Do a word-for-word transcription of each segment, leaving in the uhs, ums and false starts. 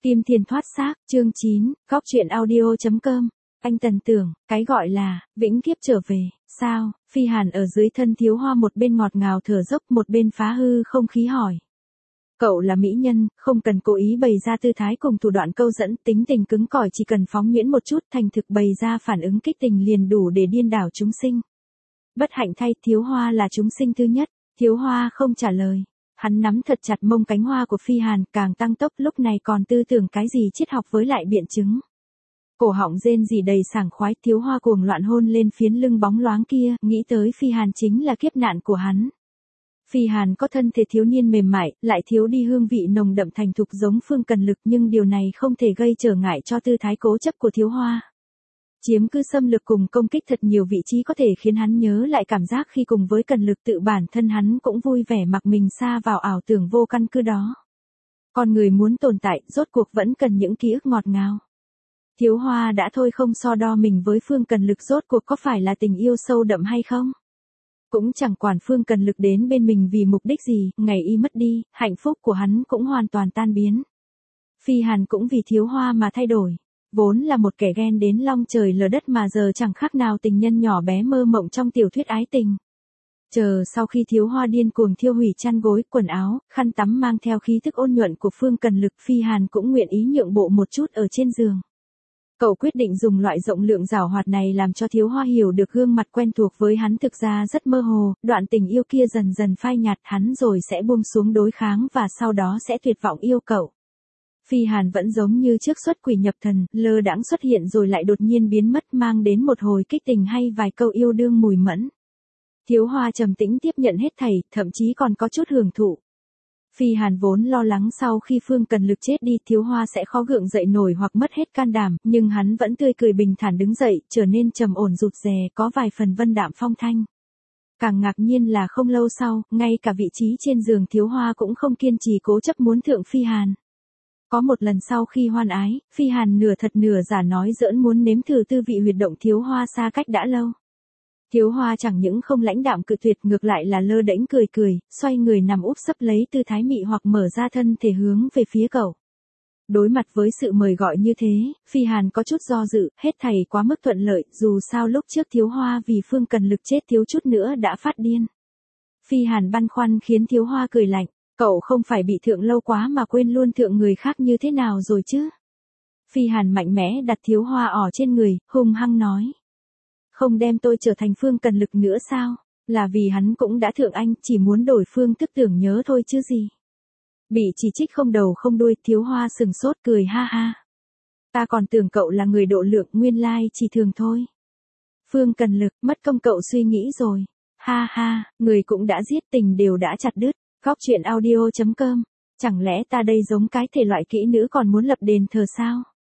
Kim Tiền thoát xác, chương chín, góc truyện audio.com. Anh Tần tưởng, cái gọi là, vĩnh kiếp trở về, sao? Phi Hàn ở dưới thân Thiếu Hoa một bên ngọt ngào thở dốc một bên phá hư không khí hỏi. Cậu là mỹ nhân, không cần cố ý bày ra tư thái cùng thủ đoạn câu dẫn, tính tình cứng cỏi chỉ cần phóng nhuyễn một chút thành thực bày ra phản ứng kích tình liền đủ để điên đảo chúng sinh. Bất hạnh thay, Thiếu Hoa là chúng sinh thứ nhất. Thiếu Hoa không trả lời. Hắn nắm thật chặt mông cánh hoa của Phi Hàn, càng tăng tốc, lúc này còn tư tưởng cái gì triết học với lại biện chứng. Cổ họng rên rỉ đầy sảng khoái, Thiếu Hoa cuồng loạn hôn lên phiến lưng bóng loáng kia, nghĩ tới Phi Hàn chính là kiếp nạn của hắn. Phi Hàn có thân thể thiếu niên mềm mại, lại thiếu đi hương vị nồng đậm thành thục giống Phương Cần Lực, nhưng điều này không thể gây trở ngại cho tư thái cố chấp của Thiếu Hoa. Chiếm cứ xâm lược cùng công kích thật nhiều vị trí có thể khiến hắn nhớ lại cảm giác khi cùng với Cần Lực, tự bản thân hắn cũng vui vẻ mặc mình sa vào ảo tưởng vô căn cứ đó. Con người muốn tồn tại, rốt cuộc vẫn cần những ký ức ngọt ngào. Thiếu Hoa đã thôi không so đo mình với Phương Cần Lực rốt cuộc có phải là tình yêu sâu đậm hay không. Cũng chẳng quản Phương Cần Lực đến bên mình vì mục đích gì, ngày y mất đi, hạnh phúc của hắn cũng hoàn toàn tan biến. Phi Hàn cũng vì Thiếu Hoa mà thay đổi. Vốn là một kẻ ghen đến long trời lở đất mà giờ chẳng khác nào tình nhân nhỏ bé mơ mộng trong tiểu thuyết ái tình. Chờ sau khi Thiếu Hoa điên cuồng thiêu hủy chăn gối, quần áo, khăn tắm mang theo khí thức ôn nhuận của Phương Cần Lực, Phi Hàn cũng nguyện ý nhượng bộ một chút ở trên giường. Cậu quyết định dùng loại rộng lượng giảo hoạt này làm cho Thiếu Hoa hiểu được gương mặt quen thuộc với hắn thực ra rất mơ hồ, đoạn tình yêu kia dần dần phai nhạt, hắn rồi sẽ buông xuống đối kháng và sau đó sẽ tuyệt vọng yêu cậu. Phi Hàn vẫn giống như trước xuất quỷ nhập thần, lơ đãng xuất hiện rồi lại đột nhiên biến mất, mang đến một hồi kích tình hay vài câu yêu đương mùi mẫn. Thiếu Hoa trầm tĩnh tiếp nhận hết thảy, thậm chí còn có chút hưởng thụ. Phi Hàn vốn lo lắng sau khi Phương Cần Lực chết đi, Thiếu Hoa sẽ khó gượng dậy nổi hoặc mất hết can đảm, nhưng hắn vẫn tươi cười bình thản đứng dậy, trở nên trầm ổn rụt rè, có vài phần vân đạm phong thanh. Càng ngạc nhiên là không lâu sau, ngay cả vị trí trên giường Thiếu Hoa cũng không kiên trì cố chấp muốn thượng Phi Hàn. Có một lần sau khi hoan ái, Phi Hàn nửa thật nửa giả nói giỡn muốn nếm thử tư vị huyệt động Thiếu Hoa xa cách đã lâu. Thiếu Hoa chẳng những không lãnh đạm cự tuyệt, ngược lại là lơ đễnh cười cười, xoay người nằm úp sấp lấy tư thái mị hoặc mở ra thân thể hướng về phía cậu. Đối mặt với sự mời gọi như thế, Phi Hàn có chút do dự, hết thảy quá mức thuận lợi, dù sao lúc trước Thiếu Hoa vì Phương Cần Lực chết thiếu chút nữa đã phát điên. Phi Hàn băn khoăn khiến Thiếu Hoa cười lạnh. Cậu không phải bị thượng lâu quá mà quên luôn thượng người khác như thế nào rồi chứ? Phi Hàn mạnh mẽ đặt Thiếu Hoa ỏ trên người, hung hăng nói. Không đem tôi trở thành Phương Cần Lực nữa sao? Là vì hắn cũng đã thượng anh, chỉ muốn đổi phương thức tưởng nhớ thôi chứ gì. Bị chỉ trích không đầu không đuôi, Thiếu Hoa sừng sốt cười ha ha. Ta còn tưởng cậu là người độ lượng, nguyên lai chỉ thường thôi. Phương Cần Lực, mất công cậu suy nghĩ rồi. Ha ha, người cũng đã giết, tình đều đã chặt đứt. Góc truyện audio.com. Chẳng lẽ ta đây giống cái thể loại kỹ nữ còn muốn lập đền thờ sao?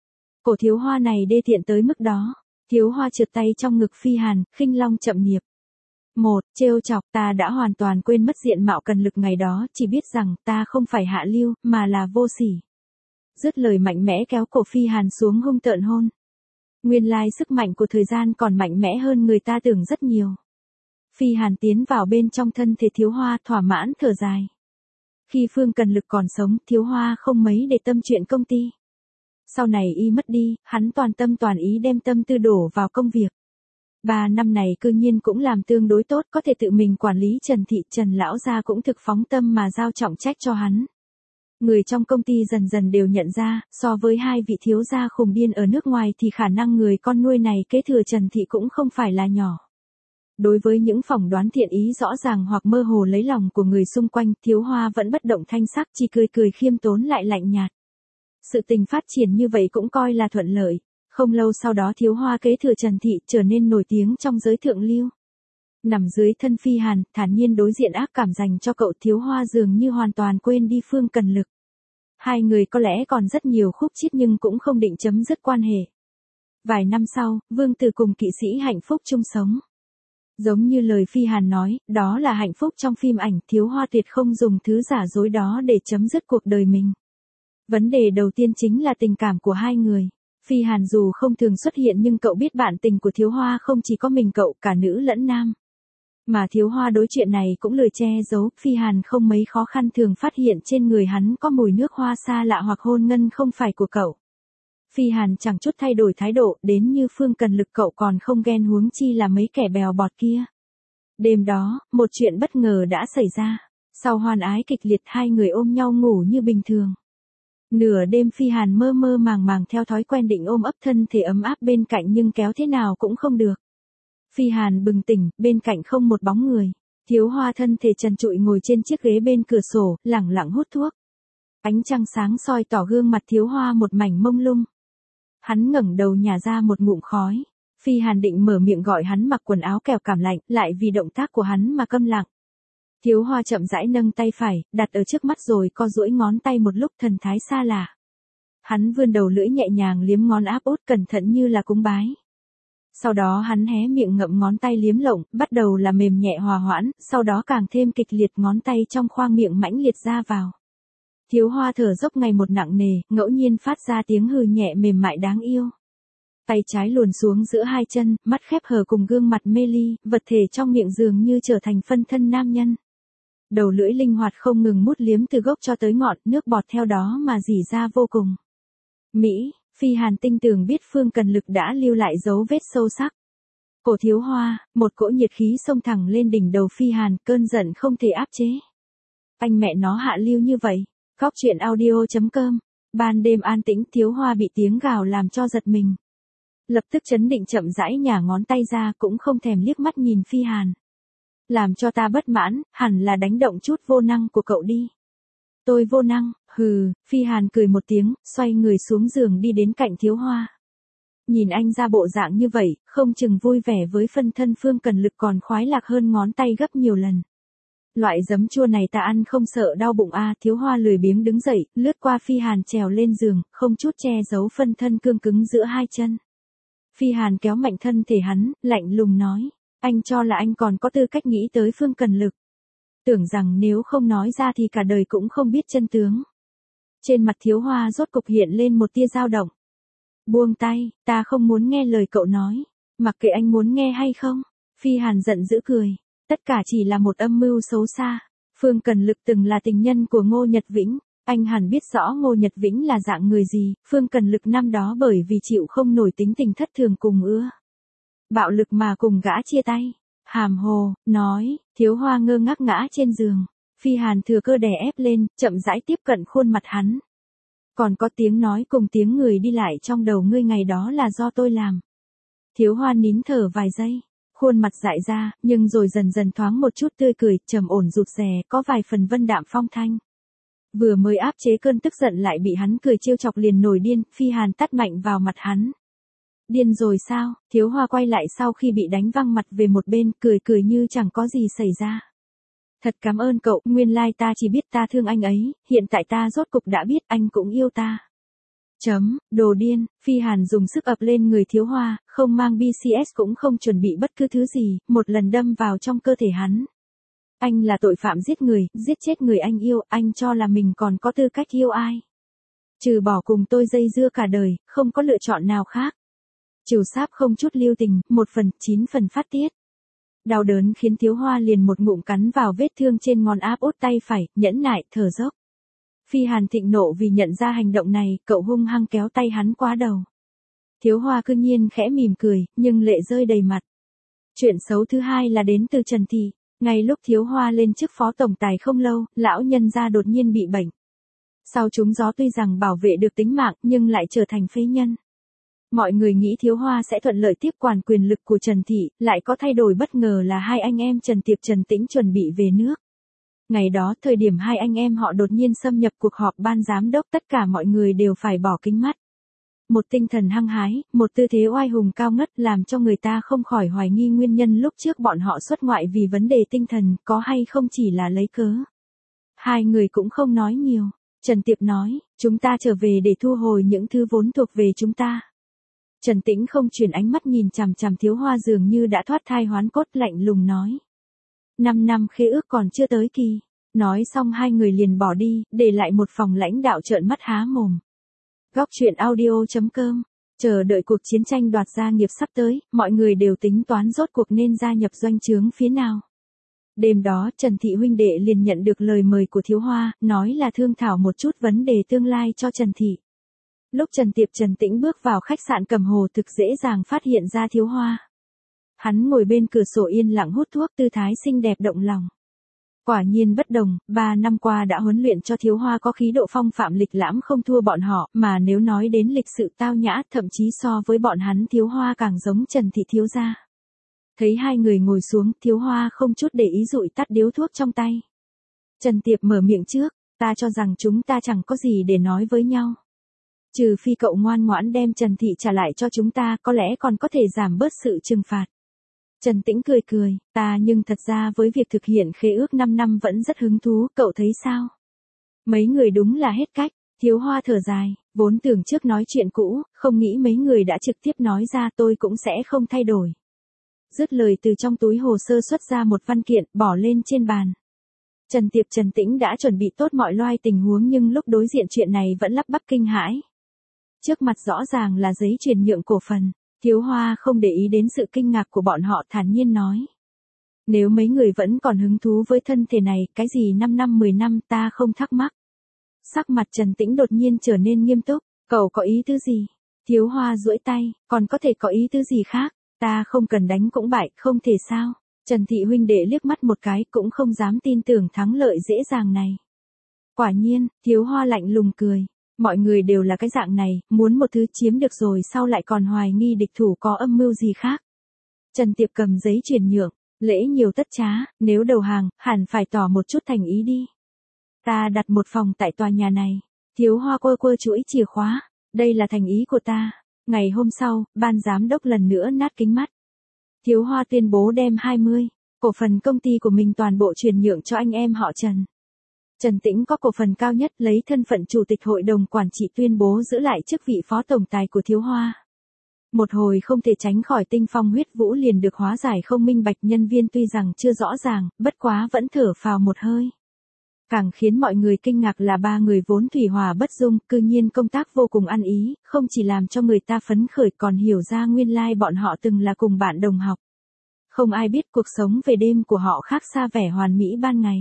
Cổ Thiếu Hoa này đê tiện tới mức đó. Thiếu Hoa trượt tay trong ngực Phi Hàn, khinh long chậm niệm. Một, trêu chọc, ta đã hoàn toàn quên mất diện mạo Cần Lực ngày đó, chỉ biết rằng ta không phải hạ lưu, mà là vô sỉ. Dứt lời mạnh mẽ kéo cổ Phi Hàn xuống hung tợn hôn. Nguyên lai sức mạnh của thời gian còn mạnh mẽ hơn người ta tưởng rất nhiều. Phi Hàn tiến vào bên trong thân thể Thiếu Hoa, thỏa mãn thở dài. Khi Phương Cần Lực còn sống, Thiếu Hoa không mấy để tâm chuyện công ty. Sau này y mất đi, hắn toàn tâm toàn ý đem tâm tư đổ vào công việc. Ba năm này cư nhiên cũng làm tương đối tốt, có thể tự mình quản lý Trần Thị, Trần lão gia cũng thực phóng tâm mà giao trọng trách cho hắn. Người trong công ty dần dần đều nhận ra, so với hai vị thiếu gia khùng điên ở nước ngoài thì khả năng người con nuôi này kế thừa Trần Thị cũng không phải là nhỏ. Đối với những phỏng đoán thiện ý rõ ràng hoặc mơ hồ lấy lòng của người xung quanh, Thiếu Hoa vẫn bất động thanh sắc, chỉ cười cười khiêm tốn lại lạnh nhạt. Sự tình phát triển như vậy cũng coi là thuận lợi. Không lâu sau đó Thiếu Hoa kế thừa Trần Thị, trở nên nổi tiếng trong giới thượng lưu. Nằm dưới thân Phi Hàn, thản nhiên đối diện ác cảm dành cho cậu, Thiếu Hoa dường như hoàn toàn quên đi Phương Cần Lực. Hai người có lẽ còn rất nhiều khúc chiết nhưng cũng không định chấm dứt quan hệ. Vài năm sau, Vương Tử cùng kỵ sĩ hạnh phúc chung sống. Giống như lời Phi Hàn nói, đó là hạnh phúc trong phim ảnh, Thiếu Hoa tuyệt không dùng thứ giả dối đó để chấm dứt cuộc đời mình. Vấn đề đầu tiên chính là tình cảm của hai người. Phi Hàn dù không thường xuất hiện nhưng cậu biết bạn tình của Thiếu Hoa không chỉ có mình cậu, cả nữ lẫn nam. Mà Thiếu Hoa đối chuyện này cũng lười che giấu, Phi Hàn không mấy khó khăn thường phát hiện trên người hắn có mùi nước hoa xa lạ hoặc hôn ngân không phải của cậu. Phi Hàn chẳng chút thay đổi thái độ, đến như Phương Cần Lực cậu còn không ghen huống chi là mấy kẻ bèo bọt kia. Đêm đó, một chuyện bất ngờ đã xảy ra. Sau hoan ái kịch liệt hai người ôm nhau ngủ như bình thường. Nửa đêm Phi Hàn mơ mơ màng màng theo thói quen định ôm ấp thân thể ấm áp bên cạnh nhưng kéo thế nào cũng không được. Phi Hàn bừng tỉnh, bên cạnh không một bóng người. Thiếu Hoa thân thể trần trụi ngồi trên chiếc ghế bên cửa sổ, lẳng lặng hút thuốc. Ánh trăng sáng soi tỏ gương mặt Thiếu Hoa một mảnh mông lung. Hắn ngẩng đầu nhả ra một ngụm khói. Phi Hàn định mở miệng gọi hắn mặc quần áo kẻo cảm lạnh, lại vì động tác của hắn mà câm lặng. Thiếu Hoa chậm rãi nâng tay phải, đặt ở trước mắt rồi co duỗi ngón tay một lúc thần thái xa lạ. Hắn vươn đầu lưỡi nhẹ nhàng liếm ngón áp út cẩn thận như là cúng bái. Sau đó hắn hé miệng ngậm ngón tay liếm lộng, bắt đầu là mềm nhẹ hòa hoãn, sau đó càng thêm kịch liệt ngón tay trong khoang miệng mãnh liệt ra vào. Thiếu Hoa thở dốc ngày một nặng nề, ngẫu nhiên phát ra tiếng hừ nhẹ mềm mại đáng yêu. Tay trái luồn xuống giữa hai chân, mắt khép hờ cùng gương mặt mê ly, vật thể trong miệng dường như trở thành phân thân nam nhân. Đầu lưỡi linh hoạt không ngừng mút liếm từ gốc cho tới ngọn, nước bọt theo đó mà rỉ ra vô cùng. Mỹ, Phi Hàn tinh tường biết Phương Cần Lực đã lưu lại dấu vết sâu sắc. Cổ Thiếu Hoa, một cỗ nhiệt khí xông thẳng lên đỉnh đầu Phi Hàn, cơn giận không thể áp chế. Anh mẹ nó hạ lưu như vậy. Góc truyện audio chấm com. Ban đêm an tĩnh, Thiếu Hoa bị tiếng gào làm cho giật mình. Lập tức chấn định chậm rãi nhả ngón tay ra, cũng không thèm liếc mắt nhìn Phi Hàn. Làm cho ta bất mãn, hẳn là đánh động chút vô năng của cậu đi. Tôi vô năng, hừ, Phi Hàn cười một tiếng, xoay người xuống giường đi đến cạnh Thiếu Hoa. Nhìn anh ra bộ dạng như vậy, không chừng vui vẻ với phân thân Phương Cần Lực còn khoái lạc hơn ngón tay gấp nhiều lần. Loại giấm chua này ta ăn không sợ đau bụng a. Thiếu Hoa lười biếng đứng dậy, lướt qua Phi Hàn trèo lên giường, không chút che giấu phân thân cương cứng giữa hai chân. Phi Hàn kéo mạnh thân thể hắn, lạnh lùng nói, anh cho là anh còn có tư cách nghĩ tới Phương Cần Lực. Tưởng rằng nếu không nói ra thì cả đời cũng không biết chân tướng. Trên mặt Thiếu Hoa rốt cục hiện lên một tia dao động. Buông tay, ta không muốn nghe lời cậu nói, mặc kệ anh muốn nghe hay không. Phi Hàn giận dữ cười. Tất cả chỉ là một âm mưu xấu xa. Phương Cần Lực từng là tình nhân của Ngô Nhật Vĩnh. Anh hẳn biết rõ Ngô Nhật Vĩnh là dạng người gì. Phương Cần Lực năm đó bởi vì chịu không nổi tính tình thất thường cùng ưa bạo lực mà cùng gã chia tay. Hàm hồ, nói, Thiếu Hoa ngơ ngác ngã trên giường. Phi Hàn thừa cơ đè ép lên, chậm rãi tiếp cận khuôn mặt hắn. Còn có tiếng nói cùng tiếng người đi lại trong đầu ngươi ngày đó là do tôi làm. Thiếu Hoa nín thở vài giây. Khuôn mặt dại ra, nhưng rồi dần dần thoáng một chút tươi cười, trầm ổn rụt rè, có vài phần vân đạm phong thanh. Vừa mới áp chế cơn tức giận lại bị hắn cười trêu chọc liền nổi điên, Phi Hàn tát mạnh vào mặt hắn. Điên rồi sao? Thiếu Hoa quay lại sau khi bị đánh văng mặt về một bên, cười cười như chẳng có gì xảy ra. Thật cảm ơn cậu, nguyên lai ta chỉ biết ta thương anh ấy, hiện tại ta rốt cục đã biết anh cũng yêu ta. Chấm, đồ điên, Phi Hàn dùng sức ập lên người Thiếu Hoa, không mang bê xê ét cũng không chuẩn bị bất cứ thứ gì, một lần đâm vào trong cơ thể hắn. Anh là tội phạm giết người, giết chết người anh yêu, anh cho là mình còn có tư cách yêu ai. Trừ bỏ cùng tôi dây dưa cả đời, không có lựa chọn nào khác. Trừ sáp không chút lưu tình, một phần, chín phần phát tiết. Đau đớn khiến Thiếu Hoa liền một ngụm cắn vào vết thương trên ngón áp út tay phải, nhẫn nại, thở dốc. Phi Hàn thịnh nộ vì nhận ra hành động này, cậu hung hăng kéo tay hắn qua đầu. Thiếu Hoa cư nhiên khẽ mỉm cười, nhưng lệ rơi đầy mặt. Chuyện xấu thứ hai là đến từ Trần Thị. Ngay lúc Thiếu Hoa lên chức phó tổng tài không lâu, lão nhân gia đột nhiên bị bệnh. Sau trúng gió tuy rằng bảo vệ được tính mạng, nhưng lại trở thành phế nhân. Mọi người nghĩ Thiếu Hoa sẽ thuận lợi tiếp quản quyền lực của Trần Thị, lại có thay đổi bất ngờ là hai anh em Trần Tiệp Trần Tĩnh chuẩn bị về nước. Ngày đó, thời điểm hai anh em họ đột nhiên xâm nhập cuộc họp ban giám đốc, tất cả mọi người đều phải bỏ kính mắt. Một tinh thần hăng hái, một tư thế oai hùng cao ngất làm cho người ta không khỏi hoài nghi nguyên nhân lúc trước bọn họ xuất ngoại vì vấn đề tinh thần, có hay không chỉ là lấy cớ. Hai người cũng không nói nhiều. Trần Tiệp nói, chúng ta trở về để thu hồi những thứ vốn thuộc về chúng ta. Trần Tĩnh không chuyển ánh mắt nhìn chằm chằm Thiếu Hoa dường như đã thoát thai hoán cốt, lạnh lùng nói. Năm năm khế ước còn chưa tới kỳ. Nói xong hai người liền bỏ đi, để lại một phòng lãnh đạo trợn mắt há mồm. Góc truyện audio chấm com. Chờ đợi cuộc chiến tranh đoạt gia nghiệp sắp tới, mọi người đều tính toán rốt cuộc nên gia nhập doanh trướng phía nào. Đêm đó Trần Thị huynh đệ liền nhận được lời mời của Thiếu Hoa, nói là thương thảo một chút vấn đề tương lai cho Trần Thị. Lúc Trần Tiệp Trần Tĩnh bước vào khách sạn Cầm Hồ thực dễ dàng phát hiện ra Thiếu Hoa. Hắn ngồi bên cửa sổ yên lặng hút thuốc, tư thái xinh đẹp động lòng. Quả nhiên bất đồng, ba năm qua đã huấn luyện cho Thiếu Hoa có khí độ phong phạm lịch lãm không thua bọn họ, mà nếu nói đến lịch sự tao nhã, thậm chí so với bọn hắn Thiếu Hoa càng giống Trần Thị thiếu gia. Thấy hai người ngồi xuống, Thiếu Hoa không chút để ý dụi tắt điếu thuốc trong tay. Trần Tiệp mở miệng trước, ta cho rằng chúng ta chẳng có gì để nói với nhau. Trừ phi cậu ngoan ngoãn đem Trần Thị trả lại cho chúng ta, có lẽ còn có thể giảm bớt sự trừng phạt. Trần Tĩnh cười cười, ta nhưng thật ra với việc thực hiện khế ước năm năm vẫn rất hứng thú, cậu thấy sao? Mấy người đúng là hết cách. Thiếu Hoa thở dài, vốn tưởng trước nói chuyện cũ, không nghĩ mấy người đã trực tiếp nói ra, tôi cũng sẽ không thay đổi. Dứt lời từ trong túi hồ sơ xuất ra một văn kiện, bỏ lên trên bàn. Trần Tiệp Trần Tĩnh đã chuẩn bị tốt mọi loài tình huống nhưng lúc đối diện chuyện này vẫn lắp bắp kinh hãi. Trước mặt rõ ràng là giấy chuyển nhượng cổ phần. Thiếu Hoa không để ý đến sự kinh ngạc của bọn họ, thản nhiên nói. Nếu mấy người vẫn còn hứng thú với thân thể này, cái gì năm năm mười năm ta không thắc mắc. Sắc mặt Trần Tĩnh đột nhiên trở nên nghiêm túc, cậu có ý tứ gì? Thiếu Hoa duỗi tay, còn có thể có ý tứ gì khác, ta không cần đánh cũng bại, không thể sao? Trần Thị huynh đệ liếc mắt một cái cũng không dám tin tưởng thắng lợi dễ dàng này. Quả nhiên, Thiếu Hoa lạnh lùng cười. Mọi người đều là cái dạng này, muốn một thứ chiếm được rồi sau lại còn hoài nghi địch thủ có âm mưu gì khác. Trần Tiệp cầm giấy chuyển nhượng, lễ nhiều tất trá, nếu đầu hàng, hẳn phải tỏ một chút thành ý đi. Ta đặt một phòng tại tòa nhà này. Thiếu Hoa quơ quơ chuỗi chìa khóa, đây là thành ý của ta. Ngày hôm sau, ban giám đốc lần nữa nát kính mắt. Thiếu Hoa tuyên bố đem hai mươi cổ phần công ty của mình toàn bộ chuyển nhượng cho anh em họ Trần. Trần Tĩnh có cổ phần cao nhất, lấy thân phận chủ tịch hội đồng quản trị tuyên bố giữ lại chức vị phó tổng tài của Thiếu Hoa. Một hồi không thể tránh khỏi tinh phong huyết vũ liền được hóa giải không minh bạch, nhân viên tuy rằng chưa rõ ràng, bất quá vẫn thở phào một hơi. Càng khiến mọi người kinh ngạc là ba người vốn thủy hòa bất dung, cư nhiên công tác vô cùng ăn ý, không chỉ làm cho người ta phấn khởi còn hiểu ra nguyên lai bọn họ từng là cùng bạn đồng học. Không ai biết cuộc sống về đêm của họ khác xa vẻ hoàn mỹ ban ngày.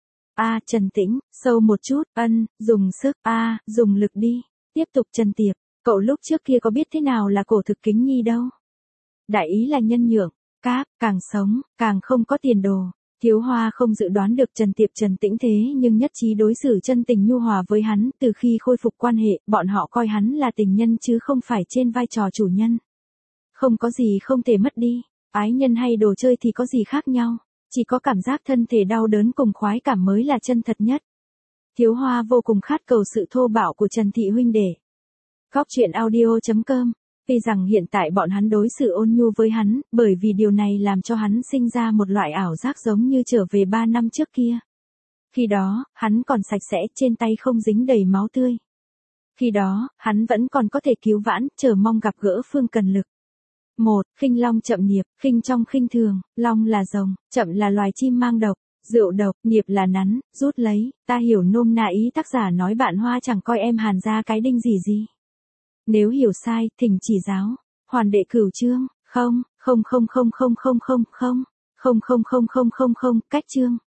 A à, Trần Tĩnh, sâu một chút, ân, dùng sức, a à, dùng lực đi. Tiếp tục Trần Tiệp, cậu lúc trước kia có biết thế nào là cổ thực kính nhi đâu. Đại ý là nhân nhượng, các, càng sống, càng không có tiền đồ. Thiếu Hoa không dự đoán được Trần Tiệp Trần Tĩnh thế nhưng nhất trí đối xử chân tình nhu hòa với hắn, từ khi khôi phục quan hệ, bọn họ coi hắn là tình nhân chứ không phải trên vai trò chủ nhân. Không có gì không thể mất đi, ái nhân hay đồ chơi thì có gì khác nhau. Chỉ có cảm giác thân thể đau đớn cùng khoái cảm mới là chân thật nhất. Thiếu Hoa vô cùng khát cầu sự thô bạo của Trần Thị huynh đệ. Góc truyện audio chấm com. Vì rằng hiện tại bọn hắn đối xử ôn nhu với hắn, bởi vì điều này làm cho hắn sinh ra một loại ảo giác giống như trở về ba năm trước kia. Khi đó, hắn còn sạch sẽ, trên tay không dính đầy máu tươi. Khi đó, hắn vẫn còn có thể cứu vãn, chờ mong gặp gỡ Phương Cần Lực. Một, khinh long chậm niệm, khinh trong khinh thường, long là rồng, chậm là loài chim mang độc, rượu độc, niệm là nắn, rút lấy, ta hiểu nôm na ý tác giả nói bạn Hoa chẳng coi em Hàn ra cái đinh gì gì. Nếu hiểu sai, thỉnh chỉ giáo. Hoàn đệ cửu chương, không, không không không không không không không, không không không không không không, cách chương.